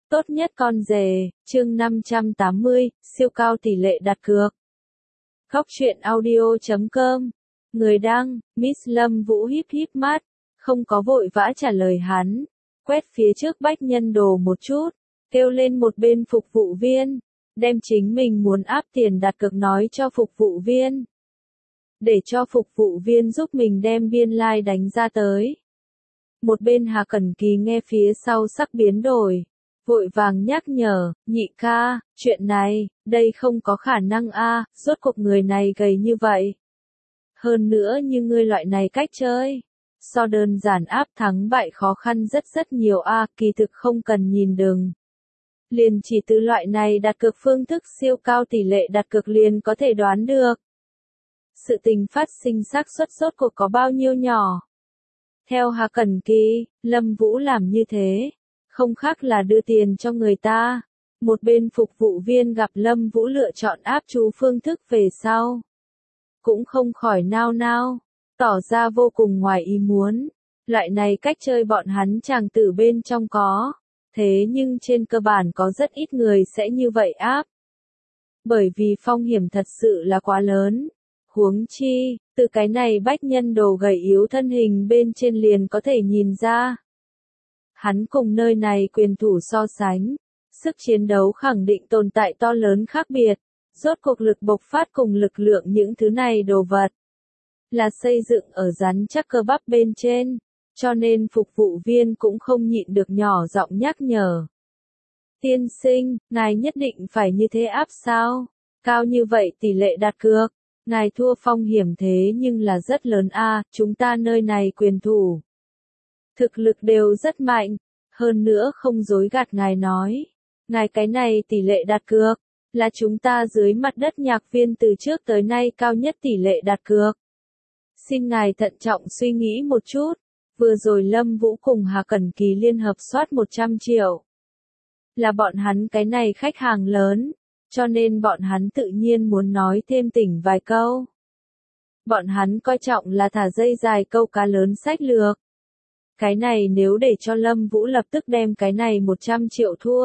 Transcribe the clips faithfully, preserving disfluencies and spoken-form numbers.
Tốt nhất con rể, chương năm trăm tám mươi, siêu cao tỷ lệ đặt cược. Góc truyện audio chấm com. Người đăng, Miss Lâm Vũ híp híp mắt, không có vội vã trả lời hắn, quét phía trước bách nhân đồ một chút, kêu lên một bên phục vụ viên, đem chính mình muốn áp tiền đặt cược nói cho phục vụ viên. Để cho phục vụ viên giúp mình đem biên lai like đánh ra tới. Một bên Hà Cẩn Kỳ nghe phía sau sắc biến đổi, vội vàng nhắc nhở, nhị ca, chuyện này, đây không có khả năng a, rốt cuộc người này gầy như vậy. Hơn nữa như ngươi loại này cách chơi, so đơn giản áp thắng bại khó khăn rất rất nhiều a, kỳ thực không cần nhìn đừng. Liền chỉ từ loại này đặt cược phương thức siêu cao tỷ lệ đặt cược liền có thể đoán được. Sự tình phát sinh xác suất rốt cuộc có bao nhiêu nhỏ. Theo Hà Cẩn Kỳ, Lâm Vũ làm như thế, không khác là đưa tiền cho người ta. Một bên phục vụ viên gặp Lâm Vũ lựa chọn áp chú phương thức về sau, cũng không khỏi nao nao, tỏ ra vô cùng ngoài ý muốn. Loại này cách chơi bọn hắn chàng tử bên trong có, thế nhưng trên cơ bản có rất ít người sẽ như vậy áp. Bởi vì phong hiểm thật sự là quá lớn. Huống chi, từ cái này bách nhân đồ gầy yếu thân hình bên trên liền có thể nhìn ra. Hắn cùng nơi này quyền thủ so sánh, sức chiến đấu khẳng định tồn tại to lớn khác biệt, rốt cuộc lực bộc phát cùng lực lượng những thứ này đồ vật, là xây dựng ở rắn chắc cơ bắp bên trên, cho nên phục vụ viên cũng không nhịn được nhỏ giọng nhắc nhở. Tiên sinh, ngài nhất định phải như thế áp sao? Cao như vậy tỷ lệ đặt cược. Ngài thua phong hiểm thế nhưng là rất lớn a, chúng ta nơi này quyền thủ. Thực lực đều rất mạnh, hơn nữa không dối gạt ngài nói. Ngài cái này tỷ lệ đặt cược, là chúng ta dưới mặt đất nhạc viên từ trước tới nay cao nhất tỷ lệ đặt cược. Xin ngài thận trọng suy nghĩ một chút, vừa rồi Lâm Vũ cùng Hà Cẩn Kỳ liên hợp soát một trăm triệu. Là bọn hắn cái này khách hàng lớn. Cho nên bọn hắn tự nhiên muốn nói thêm tỉnh vài câu. Bọn hắn coi trọng là thả dây dài câu cá lớn sách lược. Cái này nếu để cho Lâm Vũ lập tức đem cái này một trăm triệu thua.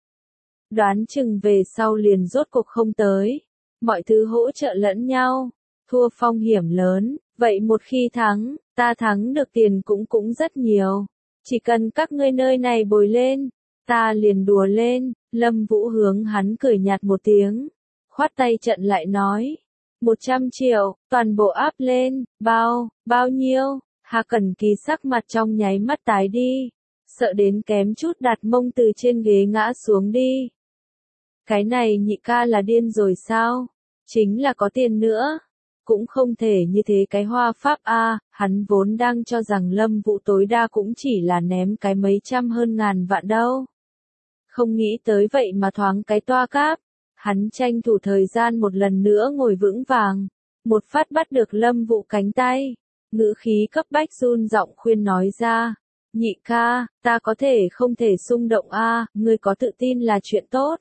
Đoán chừng về sau liền rốt cuộc không tới. Mọi thứ hỗ trợ lẫn nhau. Thua phong hiểm lớn. Vậy một khi thắng, ta thắng được tiền cũng cũng rất nhiều. Chỉ cần các ngươi nơi này bồi lên. Ta liền đùa lên, Lâm Vũ hướng hắn cười nhạt một tiếng, khoát tay trận lại nói, một trăm triệu, toàn bộ áp lên, bao, bao nhiêu, Hà Cẩn Kỳ sắc mặt trong nháy mắt tái đi, sợ đến kém chút đặt mông từ trên ghế ngã xuống đi. Cái này nhị ca là điên rồi sao? Chính là có tiền nữa. Cũng không thể như thế cái hoa pháp a, hắn vốn đang cho rằng Lâm Vũ tối đa cũng chỉ là ném cái mấy trăm hơn ngàn vạn đâu. Không nghĩ tới vậy mà thoáng cái toa cáp, hắn tranh thủ thời gian một lần nữa ngồi vững vàng, một phát bắt được Lâm Vũ cánh tay, ngữ khí cấp bách run giọng khuyên nói ra, nhị ca, ta có thể không thể xung động a, ngươi có tự tin là chuyện tốt.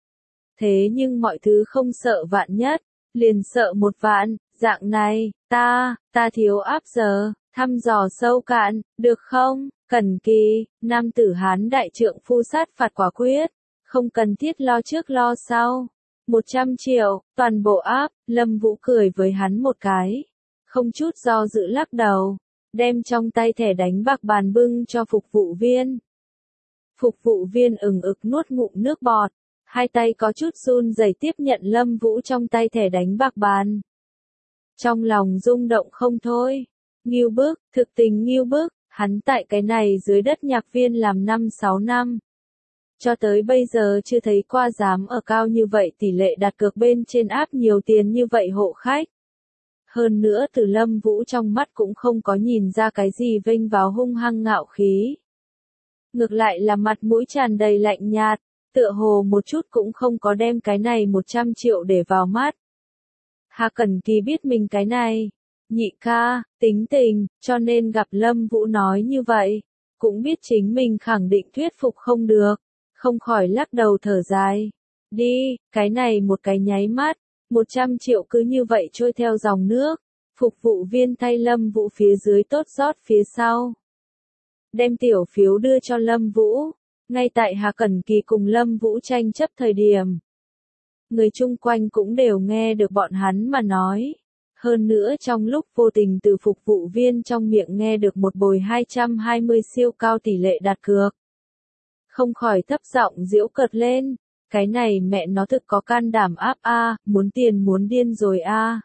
Thế nhưng mọi thứ không sợ vạn nhất, liền sợ một vạn, dạng này, ta, ta thiếu áp giờ, thăm dò sâu cạn, được không? Cẩn Kỳ, nam tử Hán đại trượng phu sát phạt quả quyết, không cần thiết lo trước lo sau. Một trăm triệu, toàn bộ áp, Lâm Vũ cười với hắn một cái. Không chút do dự lắc đầu, đem trong tay thẻ đánh bạc bàn bưng cho phục vụ viên. Phục vụ viên ừng ực nuốt ngụm nước bọt, hai tay có chút run rẩy tiếp nhận Lâm Vũ trong tay thẻ đánh bạc bàn. Trong lòng rung động không thôi, nghiêu bức, thực tình nghiêu bức. Hắn tại cái này dưới đất nhạc viên làm năm sáu năm. Cho tới bây giờ chưa thấy qua dám ở cao như vậy tỷ lệ đặt cược bên trên áp nhiều tiền như vậy hộ khách. Hơn nữa từ Lâm Vũ trong mắt cũng không có nhìn ra cái gì vênh vào hung hăng ngạo khí. Ngược lại là mặt mũi tràn đầy lạnh nhạt, tựa hồ một chút cũng không có đem cái này một trăm triệu để vào mắt. Hà Cẩn Kỳ biết mình cái này. Nhị ca, tính tình, cho nên gặp Lâm Vũ nói như vậy, cũng biết chính mình khẳng định thuyết phục không được, không khỏi lắc đầu thở dài. Đi, cái này một cái nháy mắt, một trăm triệu cứ như vậy trôi theo dòng nước, phục vụ viên thay Lâm Vũ phía dưới tốt rót phía sau. Đem tiểu phiếu đưa cho Lâm Vũ, Ngay tại Hà Cẩn Kỳ cùng Lâm Vũ tranh chấp thời điểm, người chung quanh cũng đều nghe được bọn hắn mà nói. Hơn nữa trong lúc vô tình từ phục vụ viên trong miệng nghe được một bồi hai trăm hai mươi siêu cao tỷ lệ đặt cược. Không khỏi thấp giọng giễu cợt lên, cái này mẹ nó thực có can đảm áp a, muốn tiền muốn điên rồi a.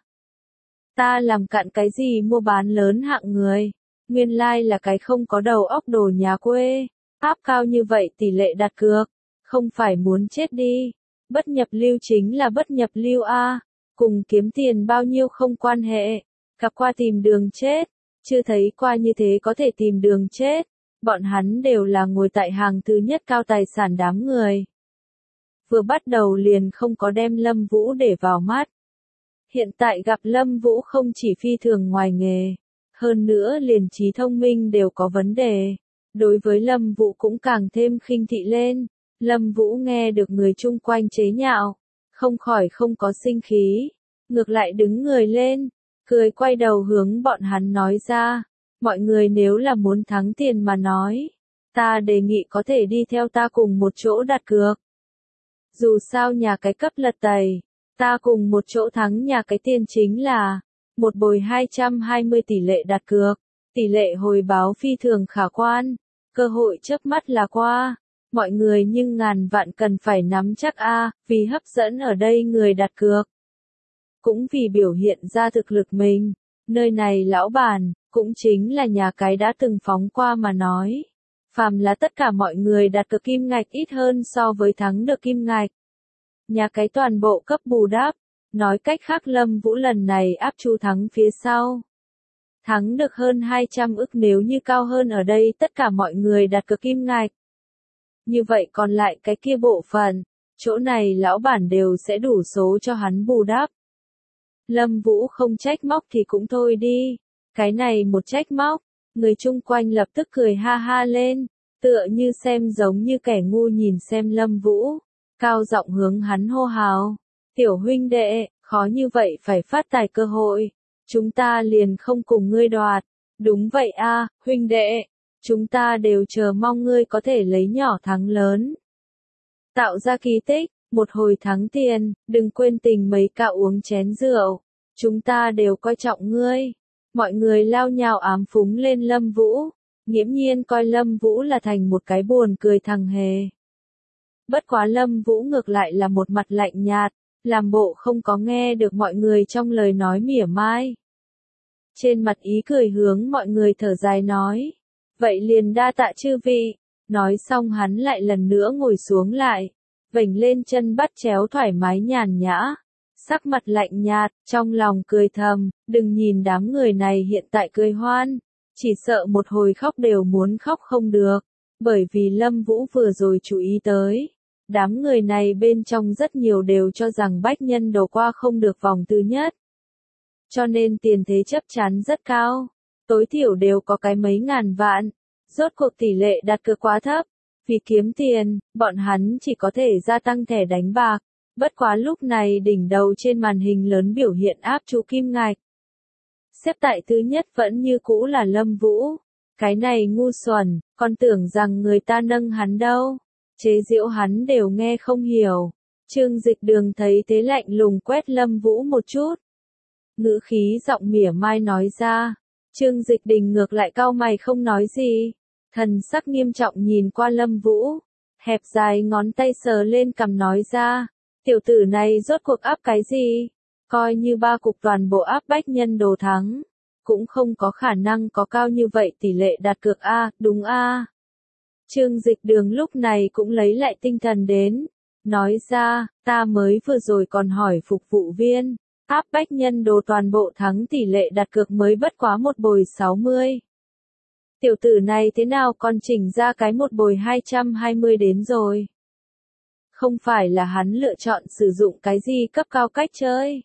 Ta làm cặn cái gì mua bán lớn hạng người, nguyên lai là cái không có đầu óc đồ nhà quê, áp cao như vậy tỷ lệ đặt cược, không phải muốn chết đi, bất nhập lưu chính là bất nhập lưu a, cùng kiếm tiền bao nhiêu không quan hệ, gặp qua tìm đường chết, chưa thấy qua như thế có thể tìm đường chết, bọn hắn đều là ngồi tại hàng thứ nhất cao tài sản đám người. Vừa bắt đầu liền không có đem Lâm Vũ để vào mắt. Hiện tại gặp Lâm Vũ không chỉ phi thường ngoài nghề, hơn nữa liền trí thông minh đều có vấn đề. Đối với Lâm Vũ cũng càng thêm khinh thị lên. Lâm Vũ nghe được người chung quanh chế nhạo, không khỏi không có sinh khí, ngược lại đứng người lên, cười quay đầu hướng bọn hắn nói ra, mọi người nếu là muốn thắng tiền mà nói, ta đề nghị có thể đi theo ta cùng một chỗ đặt cược. Dù sao nhà cái cấp lật tẩy, ta cùng một chỗ thắng nhà cái tiền chính là một bồi hai trăm hai mươi tỷ lệ đặt cược, tỷ lệ hồi báo phi thường khả quan, cơ hội chớp mắt là qua. Mọi người nhưng ngàn vạn cần phải nắm chắc a, vì hấp dẫn ở đây người đặt cược. Cũng vì biểu hiện ra thực lực mình, nơi này lão bản, cũng chính là nhà cái đã từng phóng qua mà nói. Phàm là tất cả mọi người đặt cược kim ngạch ít hơn so với thắng được kim ngạch. Nhà cái toàn bộ cấp bù đắp, nói cách khác Lâm Vũ lần này áp chú thắng phía sau. Thắng được hơn hai trăm ức nếu như cao hơn ở đây tất cả mọi người đặt cược kim ngạch. Như vậy còn lại cái kia bộ phận, chỗ này lão bản đều sẽ đủ số cho hắn bù đắp. Lâm Vũ không trách móc thì cũng thôi đi, cái này một trách móc, người chung quanh lập tức cười ha ha lên, tựa như xem giống như kẻ ngu nhìn xem Lâm Vũ, cao giọng hướng hắn hô hào, tiểu huynh đệ, khó như vậy phải phát tài cơ hội, chúng ta liền không cùng ngươi đoạt, đúng vậy a, huynh đệ. Chúng ta đều chờ mong ngươi có thể lấy nhỏ thắng lớn. Tạo ra kỳ tích, một hồi thắng tiền, đừng quên tình mấy cạo uống chén rượu. Chúng ta đều coi trọng ngươi. Mọi người lao nhào ám phúng lên Lâm Vũ, nghiễm nhiên coi Lâm Vũ là thành một cái buồn cười thằng hề. Bất quá Lâm Vũ ngược lại là một mặt lạnh nhạt, làm bộ không có nghe được mọi người trong lời nói mỉa mai. Trên mặt ý cười hướng mọi người thở dài nói. Vậy liền đa tạ chư vị, nói xong hắn lại lần nữa ngồi xuống lại, vểnh lên chân bắt chéo thoải mái nhàn nhã, sắc mặt lạnh nhạt, trong lòng cười thầm, đừng nhìn đám người này hiện tại cười hoan, chỉ sợ một hồi khóc đều muốn khóc không được, bởi vì Lâm Vũ vừa rồi chú ý tới, đám người này bên trong rất nhiều đều cho rằng bách nhân đồ qua không được vòng thứ nhất, cho nên tiền thế chấp chắn rất cao. Tối thiểu đều có cái mấy ngàn vạn, rốt cuộc tỷ lệ đặt cược quá thấp, vì kiếm tiền, bọn hắn chỉ có thể gia tăng thẻ đánh bạc, bất quá lúc này đỉnh đầu trên màn hình lớn biểu hiện áp chú kim ngạch. Xếp tại thứ nhất vẫn như cũ là Lâm Vũ, cái này ngu xuẩn, còn tưởng rằng người ta nâng hắn đâu, chế giễu hắn đều nghe không hiểu. Trương Dịch Đường thấy thế lạnh lùng quét Lâm Vũ một chút. Ngữ khí giọng mỉa mai nói ra. Trương Dịch Đình ngược lại cau mày không nói gì, thần sắc nghiêm trọng nhìn qua Lâm Vũ, hẹp dài ngón tay sờ lên cằm nói ra, tiểu tử này rốt cuộc áp cái gì, coi như ba cục toàn bộ áp bách nhân đồ thắng, cũng không có khả năng có cao như vậy tỷ lệ đặt cược a, đúng a. Trương Dịch Đường lúc này cũng lấy lại tinh thần đến, nói ra, ta mới vừa rồi còn hỏi phục vụ viên. Áp bách nhân đồ toàn bộ thắng tỷ lệ đặt cược mới bất quá một bồi sáu mươi. Tiểu tử này thế nào còn chỉnh ra cái một bồi hai trăm hai mươi đến rồi. Không phải là hắn lựa chọn sử dụng cái gì cấp cao cách chơi.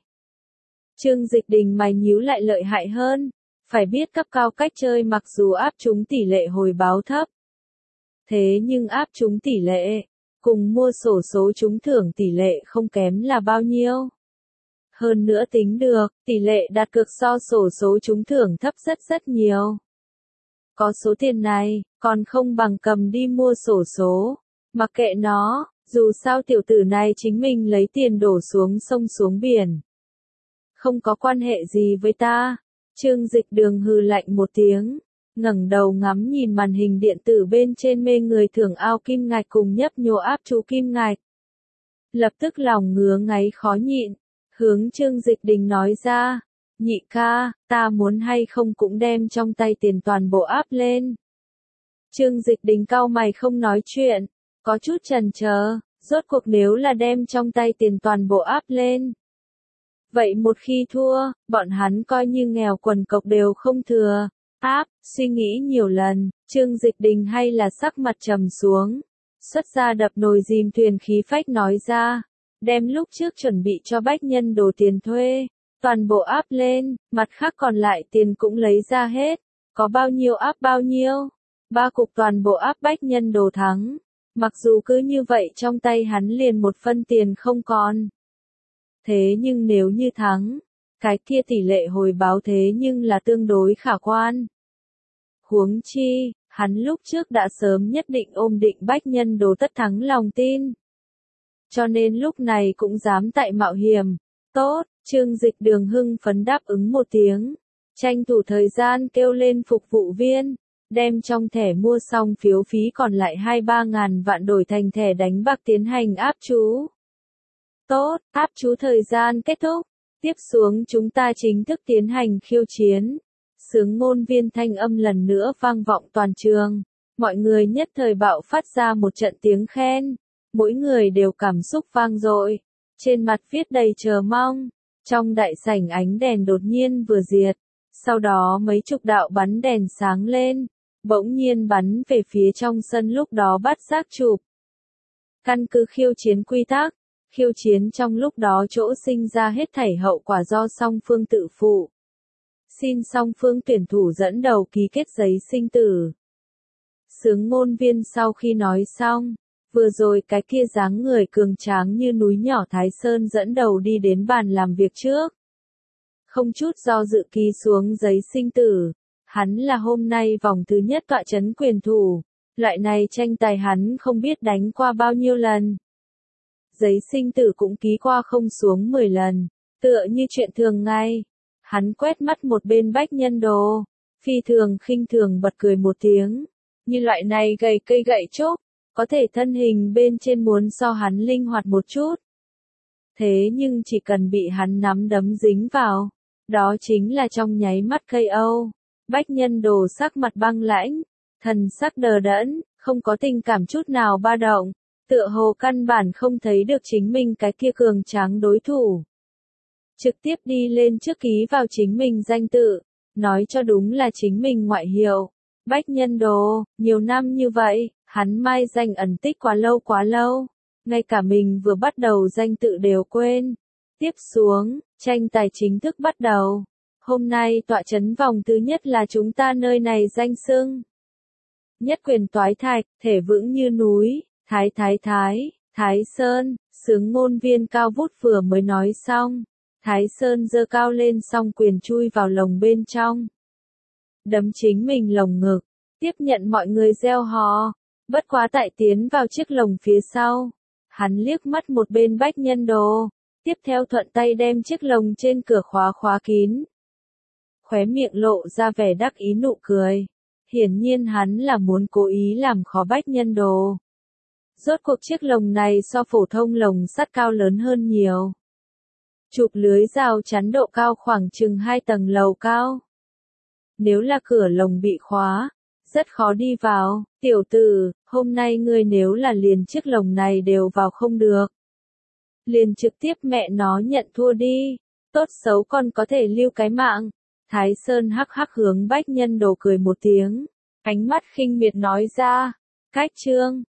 Trương Dịch Đình mày nhíu lại lợi hại hơn. Phải biết cấp cao cách chơi mặc dù áp trúng tỷ lệ hồi báo thấp. Thế nhưng áp trúng tỷ lệ, cùng mua sổ số trúng thưởng tỷ lệ không kém là bao nhiêu. Hơn nữa tính được, tỷ lệ đặt cược so sổ số trúng thưởng thấp rất rất nhiều. Có số tiền này, còn không bằng cầm đi mua sổ số. Mặc kệ nó, dù sao tiểu tử này chính mình lấy tiền đổ xuống sông xuống biển. Không có quan hệ gì với ta. Trương Dịch Đường hừ lạnh một tiếng, ngẩng đầu ngắm nhìn màn hình điện tử bên trên mê người thưởng ao kim ngạch cùng nhấp nhô áp chú kim ngạch. Lập tức lòng ngứa ngáy khó nhịn, hướng Trương Dịch Đình nói ra, nhị ca, ta muốn hay không cũng đem trong tay tiền toàn bộ áp lên. Trương Dịch Đình cau mày không nói chuyện, có chút chần chờ, rốt cuộc nếu là đem trong tay tiền toàn bộ áp lên. Vậy một khi thua, bọn hắn coi như nghèo quần cộc đều không thừa. Áp, suy nghĩ nhiều lần, Trương Dịch Đình hay là sắc mặt trầm xuống. Xuất ra đập nồi dìm thuyền khí phách nói ra, đem lúc trước chuẩn bị cho bách nhân đồ tiền thuê, toàn bộ áp lên, mặt khác còn lại tiền cũng lấy ra hết, có bao nhiêu áp bao nhiêu, ba cục toàn bộ áp bách nhân đồ thắng, mặc dù cứ như vậy trong tay hắn liền một phân tiền không còn. Thế nhưng nếu như thắng, cái kia tỷ lệ hồi báo thế nhưng là tương đối khả quan. Huống chi, hắn lúc trước đã sớm nhất định ôm định bách nhân đồ tất thắng lòng tin. Cho nên lúc này cũng dám tại mạo hiểm. Tốt, Trương Dịch Đường hưng phấn đáp ứng một tiếng. Tranh thủ thời gian kêu lên phục vụ viên, đem trong thẻ mua xong phiếu phí còn lại hai ba ngàn vạn đổi thành thẻ đánh bạc tiến hành áp chú. Tốt, áp chú thời gian kết thúc. Tiếp xuống chúng ta chính thức tiến hành khiêu chiến. Sướng ngôn viên thanh âm lần nữa vang vọng toàn trường. Mọi người nhất thời bạo phát ra một trận tiếng khen. Mỗi người đều cảm xúc vang dội. Trên mặt viết đầy chờ mong. Trong đại sảnh ánh đèn đột nhiên vừa diệt. Sau đó mấy chục đạo bắn đèn sáng lên. Bỗng nhiên bắn về phía trong sân lúc đó bắt giác chụp. Căn cứ khiêu chiến quy tắc. Khiêu chiến trong lúc đó chỗ sinh ra hết thảy hậu quả do song phương tự phụ. Xin song phương tuyển thủ dẫn đầu ký kết giấy sinh tử. Sướng ngôn viên sau khi nói xong, vừa rồi cái kia dáng người cường tráng như núi nhỏ Thái Sơn dẫn đầu đi đến bàn làm việc trước. Không chút do dự ký xuống giấy sinh tử, hắn là hôm nay vòng thứ nhất tọa chấn quyền thủ, loại này tranh tài hắn không biết đánh qua bao nhiêu lần. Giấy sinh tử cũng ký qua không xuống mười lần, tựa như chuyện thường ngày. Hắn quét mắt một bên bách nhân đồ, phi thường khinh thường bật cười một tiếng. Như loại này gầy cây gậy trúc, có thể thân hình bên trên muốn so hắn linh hoạt một chút. Thế nhưng chỉ cần bị hắn nắm đấm dính vào, đó chính là trong nháy mắt cây âu. Bách nhân đồ sắc mặt băng lãnh, thần sắc đờ đẫn, không có tình cảm chút nào ba động. Tựa hồ căn bản không thấy được chính mình cái kia cường tráng đối thủ. Trực tiếp đi lên trước ký vào chính mình danh tự, nói cho đúng là chính mình ngoại hiệu. Bách nhân đồ, nhiều năm như vậy, hắn mai danh ẩn tích quá lâu quá lâu. Ngay cả mình vừa bắt đầu danh tự đều quên. Tiếp xuống, tranh tài chính thức bắt đầu. Hôm nay tọa chấn vòng thứ nhất là chúng ta nơi này danh xưng. Nhất quyền toái thạch, thể vững như núi. Thái thái thái, Thái Sơn, sướng ngôn viên cao vút vừa mới nói xong. Thái Sơn giơ cao lên song quyền chui vào lồng bên trong. Đấm chính mình lồng ngực, tiếp nhận mọi người reo hò. Bất quá tại tiến vào chiếc lồng phía sau. Hắn liếc mắt một bên bách nhân đồ. Tiếp theo thuận tay đem chiếc lồng trên cửa khóa khóa kín. Khóe miệng lộ ra vẻ đắc ý nụ cười. Hiển nhiên hắn là muốn cố ý làm khó bách nhân đồ. Rốt cuộc chiếc lồng này so phổ thông lồng sắt cao lớn hơn nhiều. Chụp lưới rào chắn độ cao khoảng chừng hai tầng lầu cao. Nếu là cửa lồng bị khóa, rất khó đi vào. Tiểu tử, hôm nay ngươi nếu là liền chiếc lồng này đều vào không được. Liền trực tiếp mẹ nó nhận thua đi. Tốt xấu còn có thể lưu cái mạng. Thái Sơn hắc hắc hướng bách nhân đồ cười một tiếng. Ánh mắt khinh miệt nói ra. Cách trương.